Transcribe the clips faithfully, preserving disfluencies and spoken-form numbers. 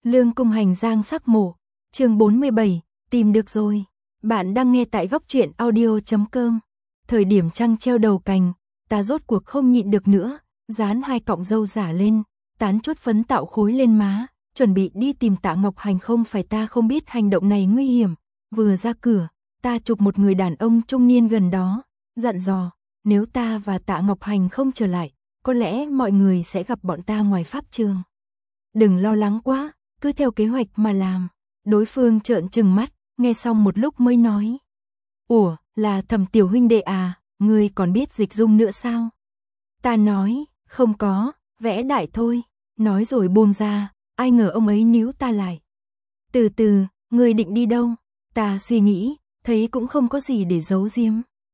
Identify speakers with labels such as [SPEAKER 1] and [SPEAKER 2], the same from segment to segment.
[SPEAKER 1] Lương Cung Hành Giang sắc mổ, chương bốn mươi bảy, tìm được rồi. Bạn đang nghe tại góc truyện audio chấm com. Thời điểm trăng treo đầu cành, ta rốt cuộc không nhịn được nữa, dán hai cọng râu giả lên, tán chút phấn tạo khối lên má, chuẩn bị đi tìm Tạ Ngọc Hành. Không phải ta không biết hành động này nguy hiểm, vừa ra cửa, ta chụp một người đàn ông trung niên gần đó, dặn dò, nếu ta và Tạ Ngọc Hành không trở lại, có lẽ mọi người sẽ gặp bọn ta ngoài pháp trường. Đừng lo lắng quá, cứ theo kế hoạch mà làm. Đối phương trợn trừng mắt, nghe xong một lúc mới nói. Ủa, là Thẩm tiểu huynh đệ à, ngươi còn biết dịch dung nữa sao? Ta nói, không có, vẽ đại thôi. Nói rồi buông ra, ai ngờ ông ấy níu ta lại. Từ từ, ngươi định đi đâu? Ta suy nghĩ, thấy cũng không có gì để giấu giếm.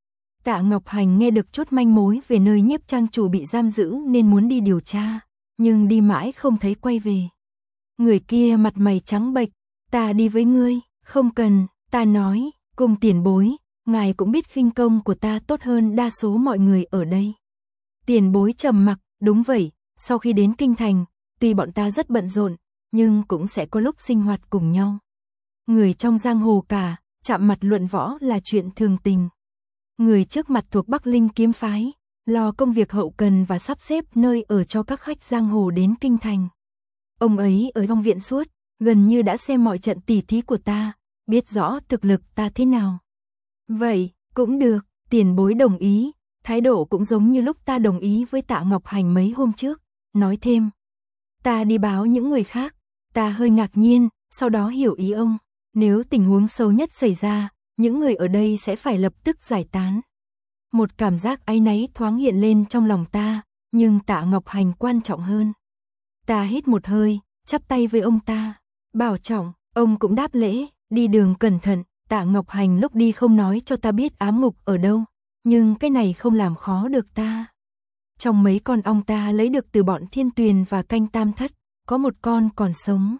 [SPEAKER 1] Tạ Ngọc Hành nghe được chút manh mối về nơi nhiếp trang chủ bị giam giữ nên muốn đi điều tra, nhưng đi mãi không thấy quay về. Người kia mặt mày trắng bệch, ta đi với ngươi, không cần, ta nói, cùng tiền bối, ngài cũng biết khinh công của ta tốt hơn đa số mọi người ở đây. Tiền bối trầm mặc, đúng vậy, sau khi đến kinh thành, tuy bọn ta rất bận rộn, nhưng cũng sẽ có lúc sinh hoạt cùng nhau. Người trong giang hồ cả, chạm mặt luận võ là chuyện thường tình. Người trước mặt thuộc Bắc Linh kiếm phái, lo công việc hậu cần và sắp xếp nơi ở cho các khách giang hồ đến kinh thành. Ông ấy ở trong viện suốt, gần như đã xem mọi trận tỉ thí của ta, biết rõ thực lực ta thế nào. Vậy, cũng được, tiền bối đồng ý, thái độ cũng giống như lúc ta đồng ý với Tạ Ngọc Hành mấy hôm trước, nói thêm. Ta đi báo những người khác, ta hơi ngạc nhiên, sau đó hiểu ý ông, nếu tình huống xấu nhất xảy ra, những người ở đây sẽ phải lập tức giải tán. Một cảm giác áy náy thoáng hiện lên trong lòng ta, nhưng Tạ Ngọc Hành quan trọng hơn. Ta hít một hơi, chắp tay với ông ta, bảo trọng, ông cũng đáp lễ, đi đường cẩn thận. Tạ Ngọc Hành lúc đi không nói cho ta biết ám ngục ở đâu, nhưng cái này không làm khó được ta. Trong mấy con ong ta lấy được từ bọn Thiên Tuyền và Canh Tam Thất, có một con còn sống.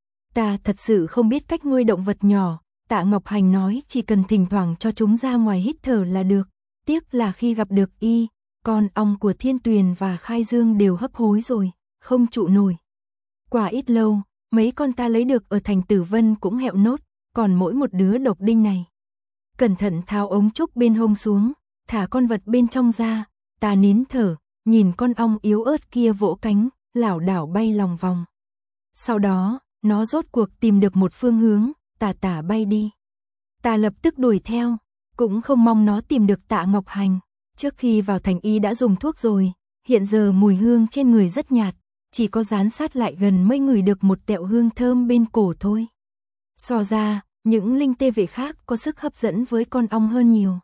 [SPEAKER 1] Ta thật sự không biết cách nuôi động vật nhỏ, Tạ Ngọc Hành nói chỉ cần thỉnh thoảng cho chúng ra ngoài hít thở là được, tiếc là khi gặp được y, con ong của Thiên Tuyền và Khai Dương đều hấp hối rồi, không trụ nổi. Qua ít lâu, mấy con ta lấy được ở thành Tử Vân cũng hẹo nốt, còn mỗi một đứa độc đinh này. Cẩn thận tháo ống trúc bên hông xuống, thả con vật bên trong ra, ta nín thở, nhìn con ong yếu ớt kia vỗ cánh, lảo đảo bay lòng vòng. Sau đó, nó rốt cuộc tìm được một phương hướng, tà tà bay đi. Ta lập tức đuổi theo, cũng không mong nó tìm được Tạ Ngọc Hành. Trước khi vào thành y đã dùng thuốc rồi, hiện giờ mùi hương trên người rất nhạt, chỉ có dán sát lại gần mới ngửi được một tẹo hương thơm bên cổ thôi. So ra, những linh tê vệ khác có sức hấp dẫn với con ong hơn nhiều.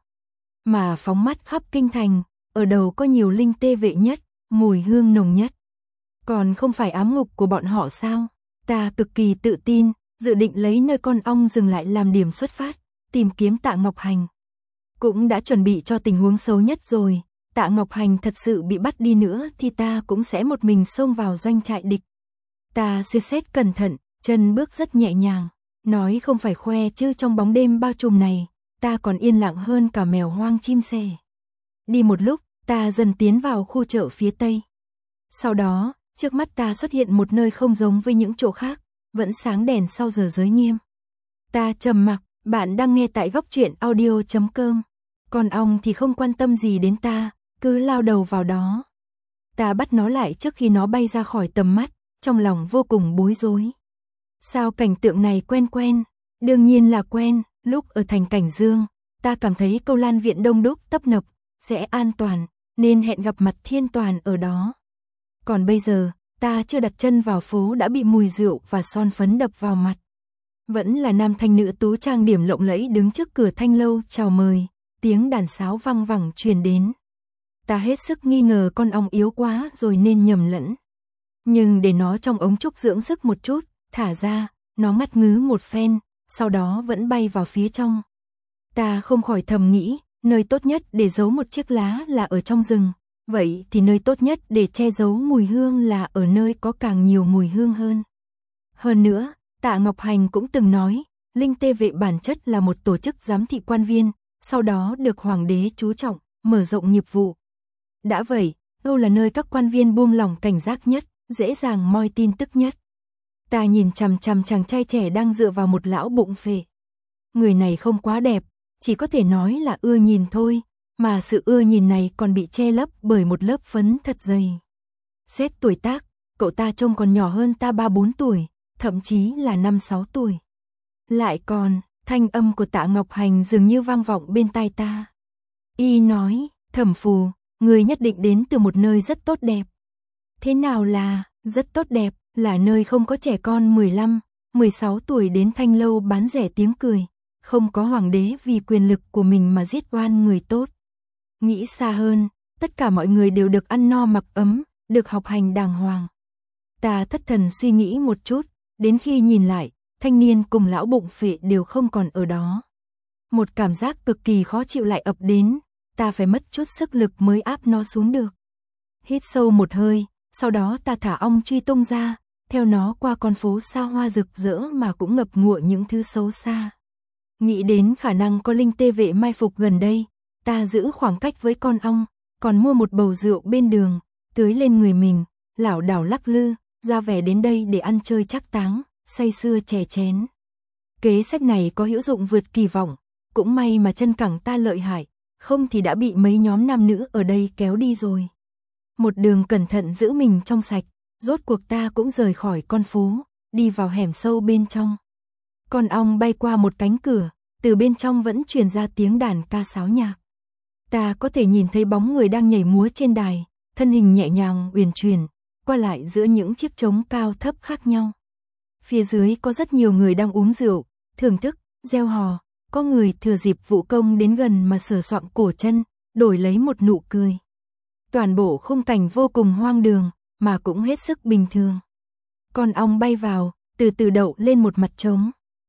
[SPEAKER 1] Mà phóng mắt khắp kinh thành, ở đầu có nhiều linh tê vệ nhất, mùi hương nồng nhất. Còn không phải ám ngục của bọn họ sao? Ta cực kỳ tự tin, dự định lấy nơi con ong dừng lại làm điểm xuất phát, tìm kiếm Tạ Ngọc Hành. Cũng đã chuẩn bị cho tình huống xấu nhất rồi, Tạ Ngọc Hành thật sự bị bắt đi nữa thì ta cũng sẽ một mình xông vào doanh trại địch. Ta suy xét cẩn thận, chân bước rất nhẹ nhàng, nói không phải khoe chứ trong bóng đêm bao trùm này, ta còn yên lặng hơn cả mèo hoang chim sẻ. Đi một lúc, ta dần tiến vào khu chợ phía tây. Sau đó, trước mắt ta xuất hiện một nơi không giống với những chỗ khác, vẫn sáng đèn sau giờ giới nghiêm. Ta trầm mặc, bạn đang nghe tại góc truyện audio chấm com. Còn ong thì không quan tâm gì đến ta, cứ lao đầu vào đó. Ta bắt nó lại trước khi nó bay ra khỏi tầm mắt, trong lòng vô cùng bối rối. Sao cảnh tượng này quen quen? Đương nhiên là quen, lúc ở thành Cảnh Dương, ta cảm thấy Câu Lan viện đông đúc tấp nập, sẽ an toàn, nên hẹn gặp mặt Thiên Toàn ở đó. Còn bây giờ, ta chưa đặt chân vào phố đã bị mùi rượu và son phấn đập vào mặt. Vẫn là nam thanh nữ tú trang điểm lộng lẫy đứng trước cửa thanh lâu chào mời, tiếng đàn sáo vang vẳng truyền đến. Ta hết sức nghi ngờ con ong yếu quá rồi nên nhầm lẫn. Nhưng để nó trong ống trúc dưỡng sức một chút, thả ra, nó ngắt ngứ một phen, sau đó vẫn bay vào phía trong. Ta không khỏi thầm nghĩ, nơi tốt nhất để giấu một chiếc lá là ở trong rừng, vậy thì nơi tốt nhất để che giấu mùi hương là ở nơi có càng nhiều mùi hương hơn. Hơn nữa, Tạ Ngọc Hành cũng từng nói, linh tê vệ bản chất là một tổ chức giám thị quan viên, sau đó được hoàng đế chú trọng, mở rộng nghiệp vụ. Đã vậy, đâu là nơi các quan viên buông lỏng cảnh giác nhất, dễ dàng moi tin tức nhất. Ta nhìn chằm chằm chàng trai trẻ đang dựa vào một lão bụng phệ. Người này không quá đẹp, chỉ có thể nói là ưa nhìn thôi, mà sự ưa nhìn này còn bị che lấp bởi một lớp phấn thật dày. Xét tuổi tác, cậu ta trông còn nhỏ hơn ta ba bốn tuổi, thậm chí là năm sáu tuổi. Lại còn, thanh âm của Tạ Ngọc Hành dường như vang vọng bên tai ta. Y nói, Thẩm Phù, người nhất định đến từ một nơi rất tốt đẹp. Thế nào là, rất tốt đẹp, là nơi không có trẻ con mười lăm, mười sáu tuổi đến thanh lâu bán rẻ tiếng cười, không có hoàng đế vì quyền lực của mình mà giết oan người tốt. Nghĩ xa hơn, tất cả mọi người đều được ăn no mặc ấm, được học hành đàng hoàng. Ta thất thần suy nghĩ một chút, đến khi nhìn lại, thanh niên cùng lão bụng phệ đều không còn ở đó. Một cảm giác cực kỳ khó chịu lại ập đến, ta phải mất chút sức lực mới áp nó xuống được. Hít sâu một hơi, sau đó ta thả ong truy tung ra, theo nó qua con phố xa hoa rực rỡ mà cũng ngập ngụa những thứ xấu xa. Nghĩ đến khả năng có linh tê vệ mai phục gần đây, ta giữ khoảng cách với con ong, còn mua một bầu rượu bên đường, tưới lên người mình, lảo đảo lắc lư, ra vẻ đến đây để ăn chơi trác táng, say sưa chè chén. Kế sách này có hữu dụng vượt kỳ vọng, cũng may mà chân cẳng ta lợi hại, không thì đã bị mấy nhóm nam nữ ở đây kéo đi rồi. Một đường cẩn thận giữ mình trong sạch, rốt cuộc ta cũng rời khỏi con phố, đi vào hẻm sâu bên trong. Con ong bay qua một cánh cửa, từ bên trong vẫn truyền ra tiếng đàn ca sáo nhạc. Ta có thể nhìn thấy bóng người đang nhảy múa trên đài, thân hình nhẹ nhàng uyển chuyển, qua lại giữa những chiếc trống cao thấp khác nhau. Phía dưới có rất nhiều người đang uống rượu, thưởng thức, reo hò, có người thừa dịp vũ công đến gần mà sờ soạng cổ chân, đổi lấy một nụ cười. Toàn bộ khung cảnh vô cùng hoang đường, mà cũng hết sức bình thường. Con ong bay vào, từ từ đậu lên một mặt trống.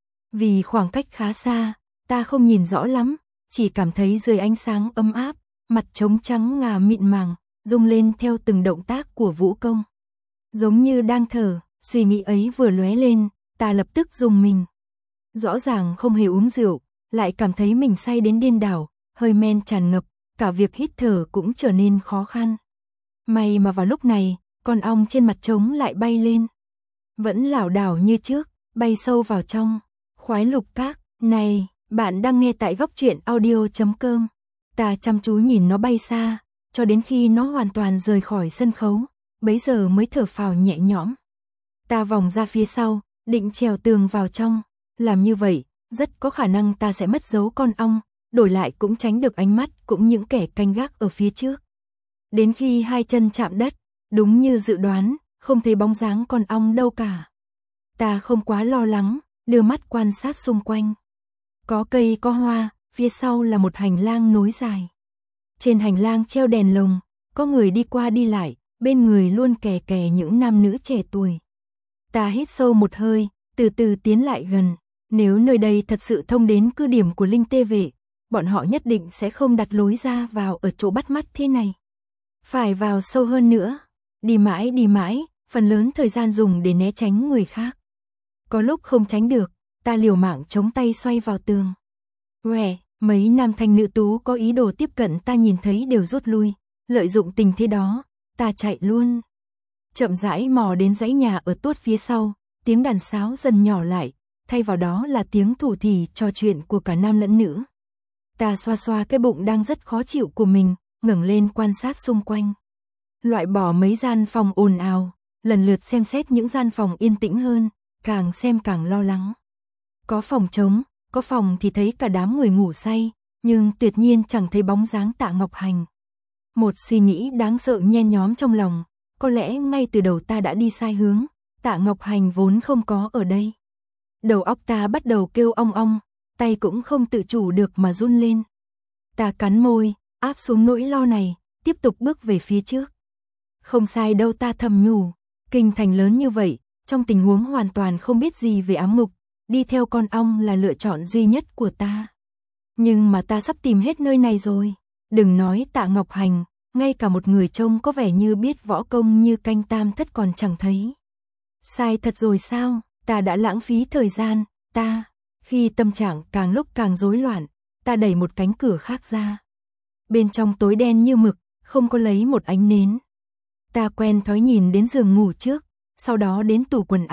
[SPEAKER 1] Vì khoảng cách khá xa, ta không nhìn rõ lắm, chỉ cảm thấy dưới ánh sáng ấm áp, mặt trống trắng ngà mịn màng, rung lên theo từng động tác của vũ công. Giống như đang thở, suy nghĩ ấy vừa lóe lên, ta lập tức rùng mình. Rõ ràng không hề uống rượu, lại cảm thấy mình say đến điên đảo, hơi men tràn ngập, cả việc hít thở cũng trở nên khó khăn. May mà vào lúc này, con ong trên mặt trống lại bay lên. Vẫn lảo đảo như trước, bay sâu vào trong. Khoái lục các, này, bạn đang nghe tại góc truyện audio chấm com. Ta chăm chú nhìn nó bay xa, cho đến khi nó hoàn toàn rời khỏi sân khấu, bấy giờ mới thở phào nhẹ nhõm. Ta vòng ra phía sau, định trèo tường vào trong, làm như vậy, rất có khả năng ta sẽ mất dấu con ong, đổi lại cũng tránh được ánh mắt cũng những kẻ canh gác ở phía trước. Đến khi hai chân chạm đất, đúng như dự đoán, không thấy bóng dáng con ong đâu cả. Ta không quá lo lắng, đưa mắt quan sát xung quanh. Có cây có hoa, phía sau là một hành lang nối dài. Trên hành lang treo đèn lồng, có người đi qua đi lại, bên người luôn kè kè những nam nữ trẻ tuổi. Ta hít sâu một hơi, từ từ tiến lại gần. Nếu nơi đây thật sự thông đến cứ điểm của linh tê vệ, bọn họ nhất định sẽ không đặt lối ra vào ở chỗ bắt mắt thế này. Phải vào sâu hơn nữa. Đi mãi đi mãi, phần lớn thời gian dùng để né tránh người khác. Có lúc không tránh được, ta liều mạng chống tay xoay vào tường. Uè, mấy nam thanh nữ tú có ý đồ tiếp cận ta nhìn thấy đều rút lui, lợi dụng tình thế đó, ta chạy luôn. Chậm rãi mò đến dãy nhà ở tuốt phía sau, tiếng đàn sáo dần nhỏ lại, thay vào đó là tiếng thủ thỉ trò chuyện của cả nam lẫn nữ. Ta xoa xoa cái bụng đang rất khó chịu của mình, ngẩng lên quan sát xung quanh. Loại bỏ mấy gian phòng ồn ào, lần lượt xem xét những gian phòng yên tĩnh hơn, càng xem càng lo lắng. Có phòng trống, có phòng thì thấy cả đám người ngủ say, nhưng tuyệt nhiên chẳng thấy bóng dáng Tạ Ngọc Hành. Một suy nghĩ đáng sợ nhen nhóm trong lòng, có lẽ ngay từ đầu ta đã đi sai hướng, Tạ Ngọc Hành vốn không có ở đây. Đầu óc ta bắt đầu kêu ong ong, tay cũng không tự chủ được mà run lên. Ta cắn môi, áp xuống nỗi lo này, tiếp tục bước về phía trước. Không sai đâu, ta thầm nhủ, kinh thành lớn như vậy, trong tình huống hoàn toàn không biết gì về ám ngục, đi theo con ong là lựa chọn duy nhất của ta. Nhưng mà ta sắp tìm hết nơi này rồi, đừng nói Tạ Ngọc Hành, ngay cả một người trông có vẻ như biết võ công như Canh Tam Thất còn chẳng thấy. Sai thật rồi sao, ta đã lãng phí thời gian, ta, khi tâm trạng càng lúc càng rối loạn, ta đẩy một cánh cửa khác ra. Bên trong tối đen như mực, không có lấy một ánh nến. Ta quen thói nhìn đến giường ngủ trước, sau đó đến tủ quần áo,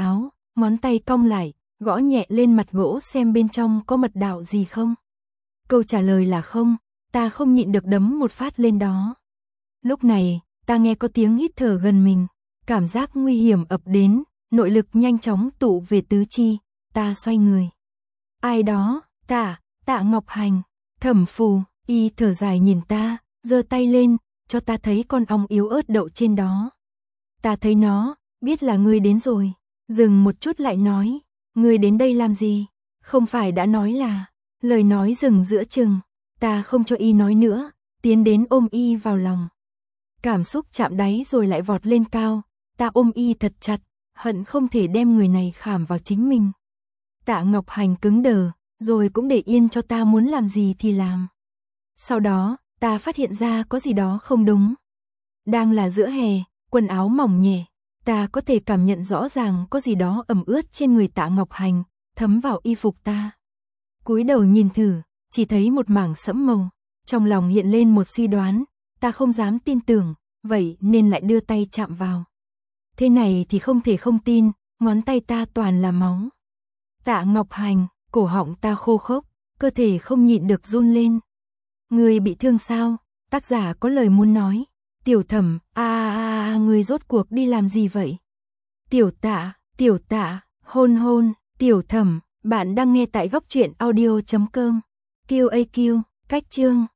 [SPEAKER 1] ngón tay cong lại, gõ nhẹ lên mặt gỗ xem bên trong có mật đạo gì không. Câu trả lời là không, ta không nhịn được đấm một phát lên đó. Lúc này, ta nghe có tiếng hít thở gần mình, cảm giác nguy hiểm ập đến, nội lực nhanh chóng tụ về tứ chi, ta xoay người. Ai đó, Tạ, Tạ Ngọc Hành, Thẩm Phù, y thở dài nhìn ta, giơ tay lên, cho ta thấy con ong yếu ớt đậu trên đó. Ta thấy nó, biết là ngươi đến rồi, dừng một chút lại nói, ngươi đến đây làm gì? Không phải đã nói là, lời nói dừng giữa chừng, ta không cho y nói nữa, tiến đến ôm y vào lòng. Cảm xúc chạm đáy rồi lại vọt lên cao, ta ôm y thật chặt, hận không thể đem người này khảm vào chính mình. Tạ Ngọc Hành cứng đờ, rồi cũng để yên cho ta muốn làm gì thì làm. Sau đó, ta phát hiện ra có gì đó không đúng. Đang là giữa hè, quần áo mỏng nhẹ, ta có thể cảm nhận rõ ràng có gì đó ẩm ướt trên người Tạ Ngọc Hành, thấm vào y phục ta. Cúi đầu nhìn thử, chỉ thấy một mảng sẫm màu, trong lòng hiện lên một suy đoán, ta không dám tin tưởng, vậy nên lại đưa tay chạm vào. Thế này thì không thể không tin, ngón tay ta toàn là máu. Tạ Ngọc Hành, cổ họng ta khô khốc, cơ thể không nhịn được run lên. Người bị thương sao? Tác giả có lời muốn nói. Tiểu Thẩm, a a a, người rốt cuộc đi làm gì vậy? Tiểu Tạ, Tiểu Tạ, hôn hôn, Tiểu Thẩm, bạn đang nghe tại góc truyện audio chấm com. Q A Q, cách chương.